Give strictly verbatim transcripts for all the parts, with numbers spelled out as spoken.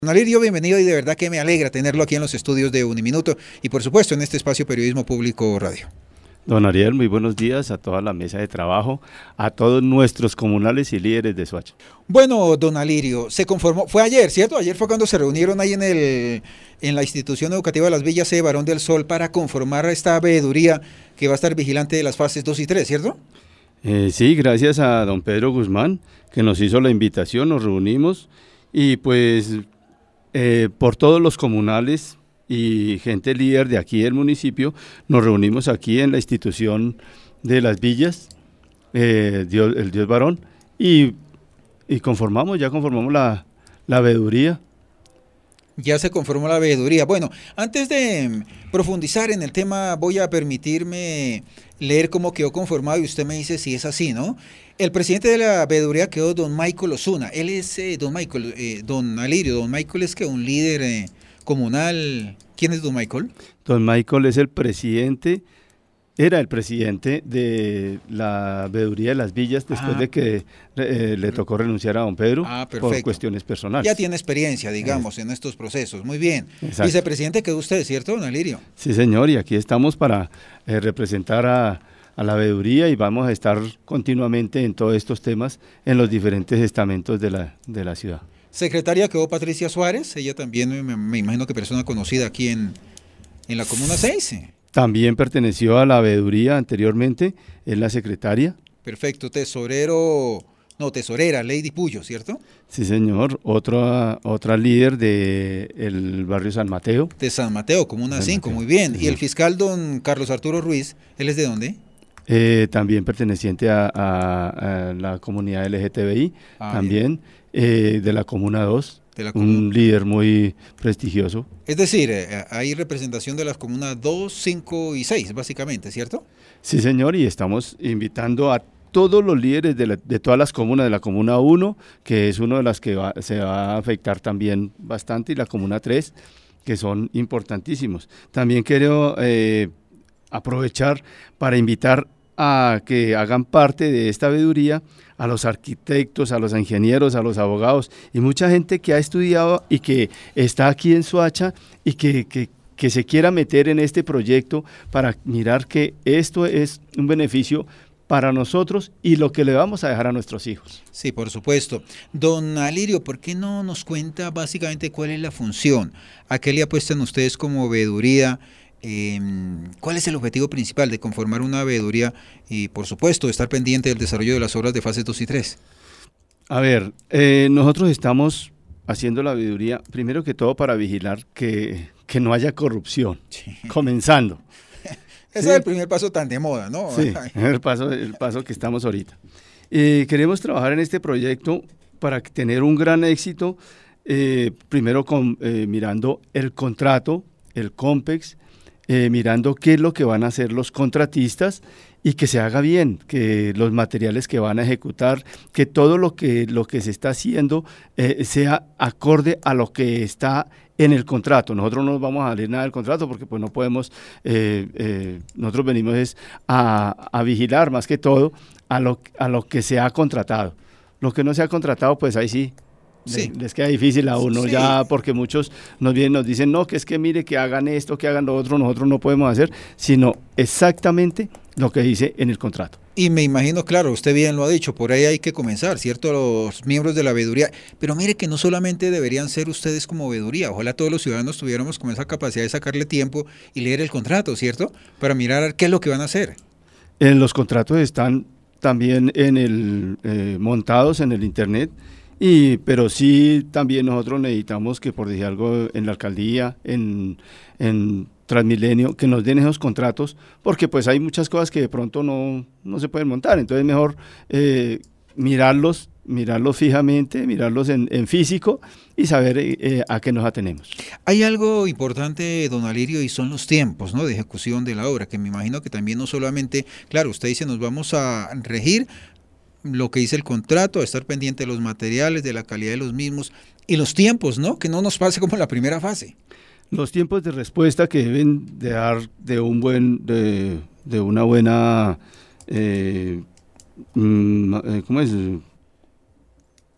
Don Alirio, bienvenido y de verdad que me alegra tenerlo aquí en los estudios de Uniminuto y por supuesto en este espacio Periodismo Público Radio. Don Ariel, muy buenos días a toda la mesa de trabajo, a todos nuestros comunales y líderes de Soacha. Bueno, don Alirio, se conformó, fue ayer, ¿cierto? Ayer fue cuando se reunieron ahí en el en la institución educativa de Las Villas de Barón del Sol para conformar esta veeduría que va a estar vigilante de las fases dos y tres, ¿cierto? Eh, sí, gracias a don Pedro Guzmán, que nos hizo la invitación, nos reunimos y pues eh, por todos los comunales y gente líder de aquí del municipio, nos reunimos aquí en la institución de Las Villas, eh, Dios, el Dios Varón, y, y conformamos, ya conformamos la, la veeduría. Ya se conformó la veeduría. Bueno, antes de profundizar en el tema, voy a permitirme leer cómo quedó conformado y usted me dice si es así, ¿no? El presidente de la veeduría quedó don Michael Osuna. Él es, eh, don Michael, eh, don Alirio, don Michael es que un líder eh, comunal. ¿Quién es don Michael? Don Michael es el presidente, era el presidente de la veeduría de Las Villas después ah. de que eh, le tocó renunciar a don Pedro ah, por cuestiones personales. Ya tiene experiencia, digamos, es. en estos procesos. Muy bien. Exacto. Vicepresidente quedó usted, ¿cierto, don Alirio? Sí, señor, y aquí estamos para eh, representar a, a la veeduría y vamos a estar continuamente en todos estos temas en los diferentes estamentos de la, de la ciudad. Secretaria quedó Patricia Suárez, ella también me, me imagino que persona conocida aquí en, en la Comuna seis. También perteneció a la veeduría anteriormente, es la secretaria. Perfecto, tesorero, no, tesorera, Lady Puyo, ¿cierto? Sí, señor, otra, otra líder del barrio San Mateo. De San Mateo, Comuna cinco, muy bien. Sí. Y el fiscal don Carlos Arturo Ruiz, ¿él es de dónde? Eh, también perteneciente a, a, a la comunidad L G T B I, ah, también eh, de la Comuna dos, de la comuna. Un líder muy prestigioso. Es decir, eh, hay representación de las comunas dos, cinco y seis, básicamente, ¿cierto? Sí, señor, y estamos invitando a todos los líderes de, la, de todas las comunas, de la Comuna uno, que es una de las que va, se va a afectar también bastante, y la Comuna tres, que son importantísimos. También quiero eh, aprovechar para invitar a que hagan parte de esta veeduría a los arquitectos, a los ingenieros, a los abogados y mucha gente que ha estudiado y que está aquí en Soacha y que, que, que se quiera meter en este proyecto para mirar que esto es un beneficio para nosotros y lo que le vamos a dejar a nuestros hijos. Sí, por supuesto. Don Alirio, ¿por qué no nos cuenta básicamente cuál es la función? ¿A qué le apuestan ustedes como veeduría? Eh, ¿Cuál es el objetivo principal de conformar una veeduría y, por supuesto, estar pendiente del desarrollo de las obras de fases dos y tres? A ver, eh, nosotros estamos haciendo la veeduría, primero que todo, para vigilar que, que no haya corrupción, sí. comenzando. Ese ¿Sí? es el primer paso tan de moda, ¿no? Sí, el paso, el paso que estamos ahorita. Eh, queremos trabajar en este proyecto para tener un gran éxito, eh, primero con, eh, mirando el contrato, el COMPEX, Eh, mirando qué es lo que van a hacer los contratistas y que se haga bien, que los materiales que van a ejecutar, que todo lo que, lo que se está haciendo eh, sea acorde a lo que está en el contrato. Nosotros no vamos a leer nada del contrato porque pues no podemos, eh, eh, nosotros venimos es a, a vigilar más que todo a lo, a lo que se ha contratado. Lo que no se ha contratado, pues ahí sí. Sí. Les queda difícil a uno sí. ya porque muchos nos vienen nos dicen no, que es que mire que hagan esto, que hagan lo otro, nosotros no podemos hacer, sino exactamente lo que dice en el contrato. Y me imagino, claro, usted bien lo ha dicho, por ahí hay que comenzar, ¿cierto? Los miembros de la veeduría, pero mire que no solamente deberían ser ustedes como veeduría, ojalá todos los ciudadanos tuviéramos como esa capacidad de sacarle tiempo y leer el contrato, ¿cierto? Para mirar qué es lo que van a hacer. En los contratos están también en el eh, montados en el internet. Y, pero sí también nosotros necesitamos que, por decir algo, en la alcaldía, en, en Transmilenio, que nos den esos contratos, porque pues hay muchas cosas que de pronto no, no se pueden montar, entonces mejor eh, mirarlos, mirarlos fijamente, mirarlos en, en físico y saber eh, a qué nos atenemos. Hay algo importante, don Alirio, y son los tiempos, ¿no?, de ejecución de la obra, que me imagino que también no solamente, claro, usted dice nos vamos a regir lo que dice el contrato, estar pendiente de los materiales, de la calidad de los mismos y los tiempos, ¿no? Que no nos pase como en la primera fase. Los tiempos de respuesta que deben de dar de un buen, de, de una buena, eh, ¿cómo es?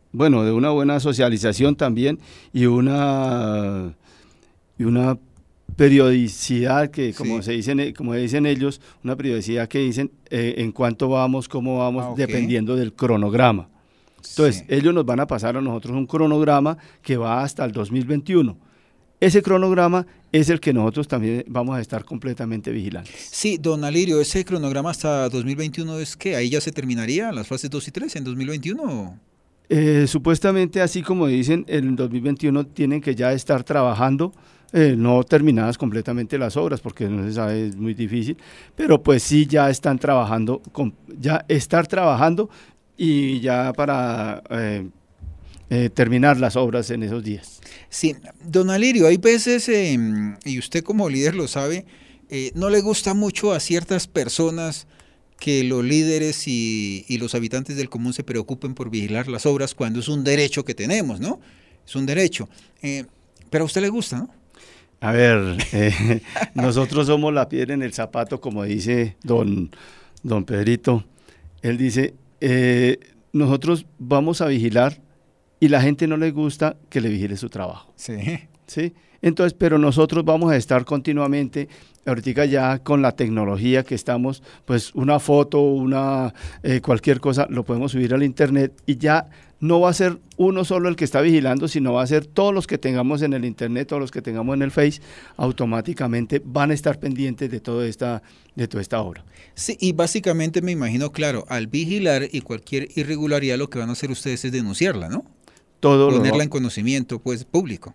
bueno, de una buena socialización también y una, y una periodicidad que, como sí. se dicen, como dicen ellos, una periodicidad que dicen eh, en cuánto vamos, cómo vamos, ah, okay. dependiendo del cronograma. Entonces, sí. ellos nos van a pasar a nosotros un cronograma que va hasta el dos mil veintiuno. Ese cronograma es el que nosotros también vamos a estar completamente vigilantes. Sí, don Alirio, ese cronograma hasta dos mil veintiuno es que ahí ya se terminaría las fases dos y tres en dos mil veintiuno. Eh, supuestamente, así como dicen, en dos mil veintiuno tienen que ya estar trabajando, eh, no terminadas completamente las obras, porque no se sabe, es muy difícil, pero pues sí ya están trabajando, con, ya estar trabajando y ya para eh, eh, terminar las obras en esos días. Sí, don Alirio, hay veces, eh, y usted como líder lo sabe, eh, no le gusta mucho a ciertas personas que los líderes y, y los habitantes del común se preocupen por vigilar las obras cuando es un derecho que tenemos, ¿no? Es un derecho. Eh, pero a usted le gusta, ¿no? A ver, eh, nosotros somos la piedra en el zapato, como dice don, don Pedrito. Él dice, eh, nosotros vamos a vigilar y la gente no le gusta que le vigile su trabajo. Sí. ¿Sí? Entonces, pero nosotros vamos a estar continuamente, ahorita ya con la tecnología que estamos, pues una foto, una eh, cualquier cosa, lo podemos subir al internet y ya no va a ser uno solo el que está vigilando, sino va a ser todos los que tengamos en el internet, todos los que tengamos en el Face, automáticamente van a estar pendientes de, todo esta, de toda esta obra. Sí, y básicamente me imagino, claro, al vigilar y cualquier irregularidad lo que van a hacer ustedes es denunciarla, ¿no? Todo Ponerla lo, en conocimiento, pues, público.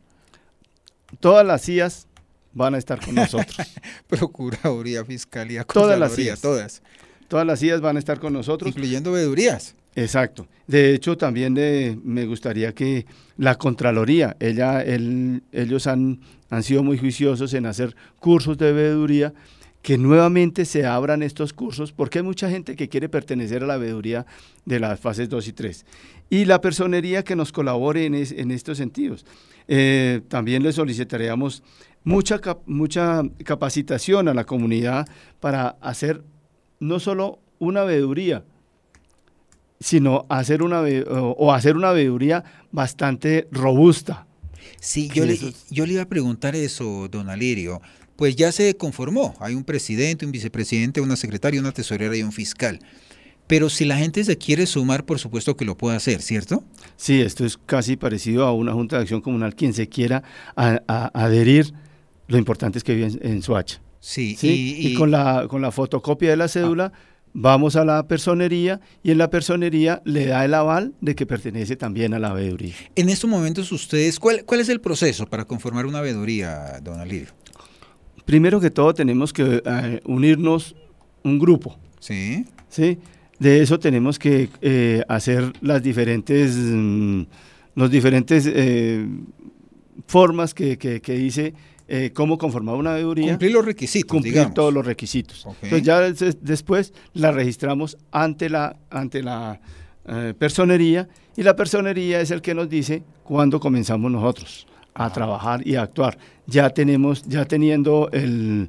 Todas las C I As van a estar con nosotros. Procuraduría, Fiscalía, todas las C I As, todas. Todas las C I As van a estar con nosotros. Incluyendo veedurías. Exacto. De hecho, también eh, me gustaría que la Contraloría, ella, el, ellos han, han sido muy juiciosos en hacer cursos de veeduría, que nuevamente se abran estos cursos, porque hay mucha gente que quiere pertenecer a la veeduría de las fases dos y tres. Y la personería que nos colabore en, es, en estos sentidos. Eh, también le solicitaríamos mucha, cap, mucha capacitación a la comunidad para hacer no solo una veeduría, sino hacer una o, o hacer una veeduría bastante robusta. Sí, yo le, yo le iba a preguntar eso, don Alirio. Pues ya se conformó, hay un presidente, un vicepresidente, una secretaria, una tesorera y un fiscal. Pero si la gente se quiere sumar, por supuesto que lo puede hacer, ¿cierto? Sí, esto es casi parecido a una Junta de Acción Comunal. Quien se quiera a, a, adherir, lo importante es que vive en, en Soacha. Sí, ¿sí? Y, y, y con la, con la fotocopia de la cédula, ah. vamos a la personería y en la personería le da el aval de que pertenece también a la veeduría. En estos momentos ustedes, ¿cuál, cuál es el proceso para conformar una veeduría, don Alirio? Primero que todo tenemos que eh, unirnos un grupo. Sí. Sí. De eso tenemos que eh, hacer las diferentes, mm, los diferentes eh, formas que, que, que dice eh, cómo conformar una veeduría. Cumplir los requisitos, Cumplir digamos. todos los requisitos. Okay. Entonces ya des, después la registramos ante la, ante la eh, personería y la personería es el que nos dice cuándo comenzamos nosotros a ah. trabajar y a actuar. Ya tenemos, ya teniendo el,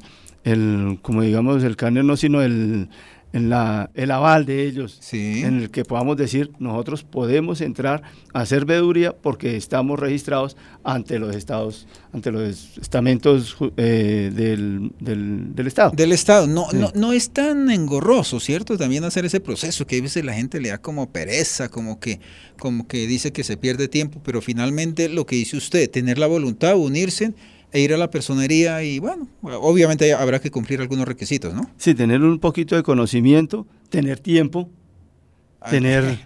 el como digamos, el carnet no, sino el... en la, el aval de ellos, sí. en el que podamos decir, nosotros podemos entrar a hacer veeduría porque estamos registrados ante los estados, ante los estamentos eh, del, del, del Estado. Del Estado, no, sí. no, no es tan engorroso, ¿cierto? También hacer ese proceso, que a veces la gente le da como pereza, como que, como que dice que se pierde tiempo, pero finalmente lo que dice usted, tener la voluntad, unirse, e ir a la personería y bueno, obviamente habrá que cumplir algunos requisitos, ¿no? Sí, tener un poquito de conocimiento, tener tiempo, Ay, tener,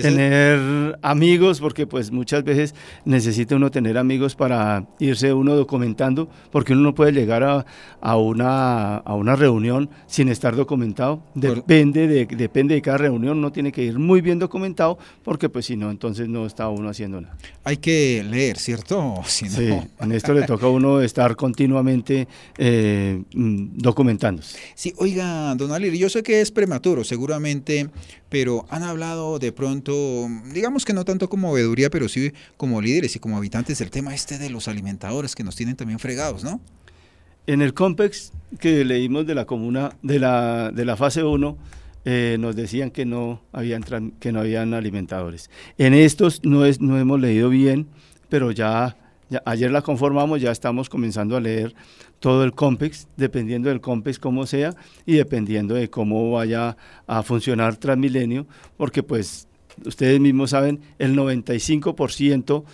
tener amigos, porque pues muchas veces necesita uno tener amigos para irse uno documentando, porque uno no puede llegar a, a, una, a una reunión sin estar documentado, depende de, depende de cada reunión, uno tiene que ir muy bien documentado, porque pues si no, entonces no está uno haciendo nada. Hay que leer, ¿cierto? Si no... Sí, en esto le toca a uno estar continuamente eh, documentándose. Sí, oiga, don Alirio, yo sé que es prematuro seguramente, pero han hablado de pronto, digamos que no tanto como veeduría, pero sí como líderes y como habitantes del tema este de los alimentadores que nos tienen también fregados, ¿no? En el COMPEX que leímos de la comuna, de la, de la fase uno, eh, nos decían que no habían, que no habían alimentadores. En estos no, es, no hemos leído bien, pero ya, ya ayer la conformamos, ya estamos comenzando a leer todo el COMPEX, dependiendo del COMPEX cómo sea y dependiendo de cómo vaya a funcionar Transmilenio, porque pues ustedes mismos saben, el noventa y cinco por ciento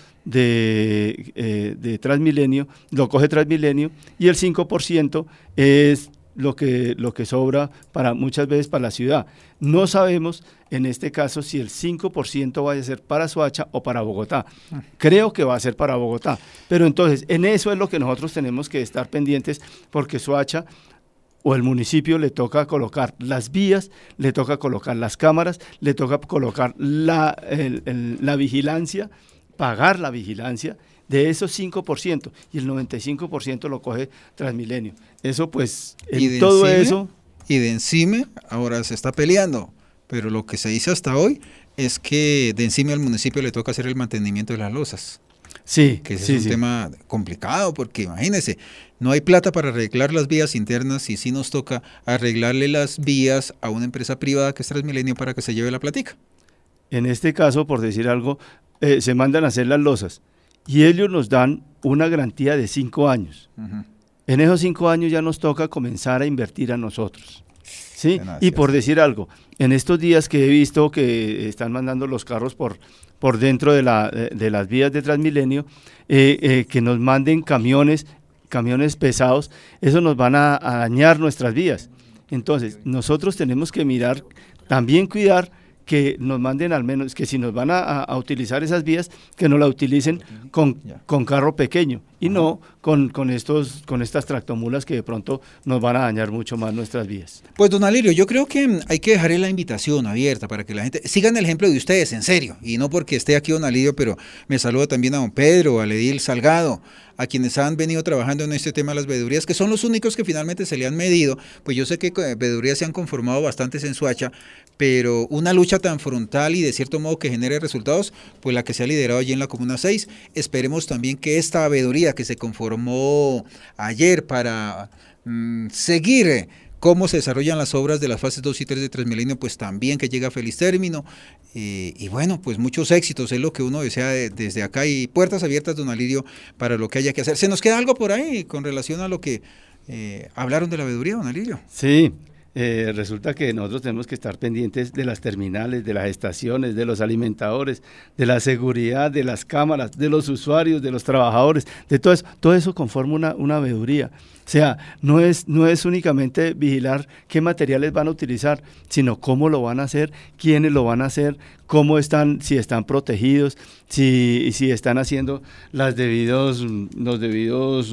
de, eh, de Transmilenio lo coge Transmilenio y el cinco por ciento es lo que, lo que sobra para muchas veces para la ciudad. No sabemos en este caso si el cinco por ciento vaya a ser para Soacha o para Bogotá. Creo que va a ser para Bogotá, pero entonces en eso es lo que nosotros tenemos que estar pendientes, porque Soacha o el municipio le toca colocar las vías, le toca colocar las cámaras, le toca colocar la, el, el, la vigilancia, pagar la vigilancia de esos cinco por ciento, y el noventa y cinco por ciento lo coge Transmilenio. Eso pues, en todo encima, eso... Y de encima ahora se está peleando, pero lo que se dice hasta hoy es que de encima al municipio le toca hacer el mantenimiento de las losas. Sí, que ese sí, es un sí. tema complicado, porque imagínense, no hay plata para arreglar las vías internas y sí nos toca arreglarle las vías a una empresa privada que es Transmilenio para que se lleve la platica. En este caso, por decir algo, eh, se mandan a hacer las losas y ellos nos dan una garantía de cinco años. Uh-huh. En esos cinco años ya nos toca comenzar a invertir a nosotros. ¿Sí? Y por decir algo, en estos días que he visto que están mandando los carros por, por dentro de, la, de, de las vías de Transmilenio, eh, eh, que nos manden camiones, camiones pesados, eso nos van a, a dañar nuestras vías. Entonces, nosotros tenemos que mirar, también cuidar que nos manden al menos, que si nos van a, a, a utilizar esas vías, que no la utilicen con, con carro pequeño y no con, con, estos, con estas tractomulas que de pronto nos van a dañar mucho más nuestras vías. Pues don Alirio, yo creo que hay que dejar la invitación abierta para que la gente sigan el ejemplo de ustedes, en serio, y no porque esté aquí don Alirio, pero me saludo también a don Pedro, a Edil Salgado, a quienes han venido trabajando en este tema de las veedurías, que son los únicos que finalmente se le han medido. Pues yo sé que veedurías se han conformado bastantes en Soacha, pero una lucha tan frontal y de cierto modo que genere resultados, pues la que se ha liderado allí en la Comuna seis. Esperemos también que esta veeduría que se conformó ayer para mmm, seguir cómo se desarrollan las obras de las fases dos y tres de Transmilenio, pues también que llegue a feliz término. Eh, y bueno, pues muchos éxitos, es lo que uno desea de, desde acá, y puertas abiertas, don Alirio, para lo que haya que hacer. ¿Se nos queda algo por ahí con relación a lo que eh, hablaron de la veeduría, don Alirio? Sí. Eh, resulta que nosotros tenemos que estar pendientes de las terminales, de las estaciones, de los alimentadores, de la seguridad, de las cámaras, de los usuarios, de los trabajadores, de todo eso. Todo eso conforma una, una veeduría. O sea, no es, no es únicamente vigilar qué materiales van a utilizar, sino cómo lo van a hacer, quiénes lo van a hacer, cómo están, si están protegidos, si, si están haciendo las debidos, los debidos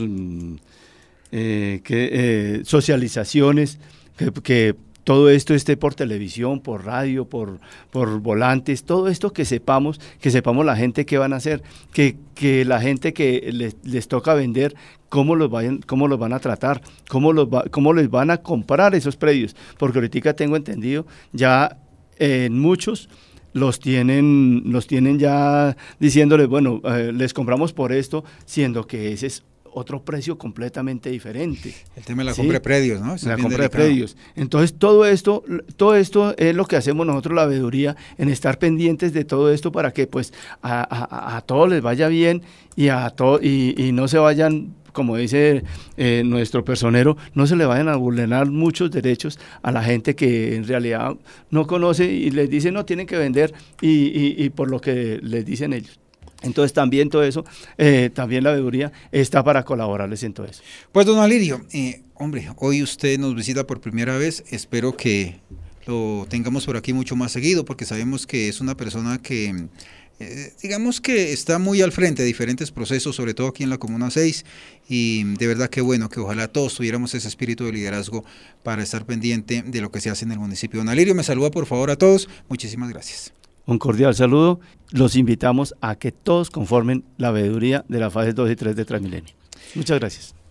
eh, que, eh, socializaciones, Que, que todo esto esté por televisión, por radio, por, por volantes, todo esto que sepamos, que sepamos la gente qué van a hacer, que, que la gente que les, les toca vender, cómo los, vayan, cómo los van a tratar, cómo, los va, cómo les van a comprar esos predios, porque ahorita tengo entendido, ya en eh, muchos los tienen, los tienen ya diciéndoles, bueno, eh, les compramos por esto, siendo que ese es otro precio completamente diferente. El tema de la ¿sí? compra de predios, ¿no? La compra delicado. de predios. Entonces, todo esto, todo esto es lo que hacemos nosotros, la veeduría, en estar pendientes de todo esto para que pues a, a, a todos les vaya bien y, a to y, y no se vayan, como dice eh, nuestro personero, no se le vayan a vulnerar muchos derechos a la gente que en realidad no conoce y les dice no, tienen que vender y, y, y por lo que les dicen ellos. Entonces también todo eso, eh, también la veeduría está para colaborarles en todo eso. Pues don Alirio, eh, hombre, hoy usted nos visita por primera vez, espero que lo tengamos por aquí mucho más seguido, porque sabemos que es una persona que, eh, digamos que está muy al frente de diferentes procesos, sobre todo aquí en la Comuna seis, y de verdad que bueno, que ojalá todos tuviéramos ese espíritu de liderazgo para estar pendiente de lo que se hace en el municipio. Don Alirio, me saluda por favor a todos, muchísimas gracias. Un cordial saludo, los invitamos a que todos conformen la veeduría de las fases dos y tres de Transmilenio. Muchas gracias.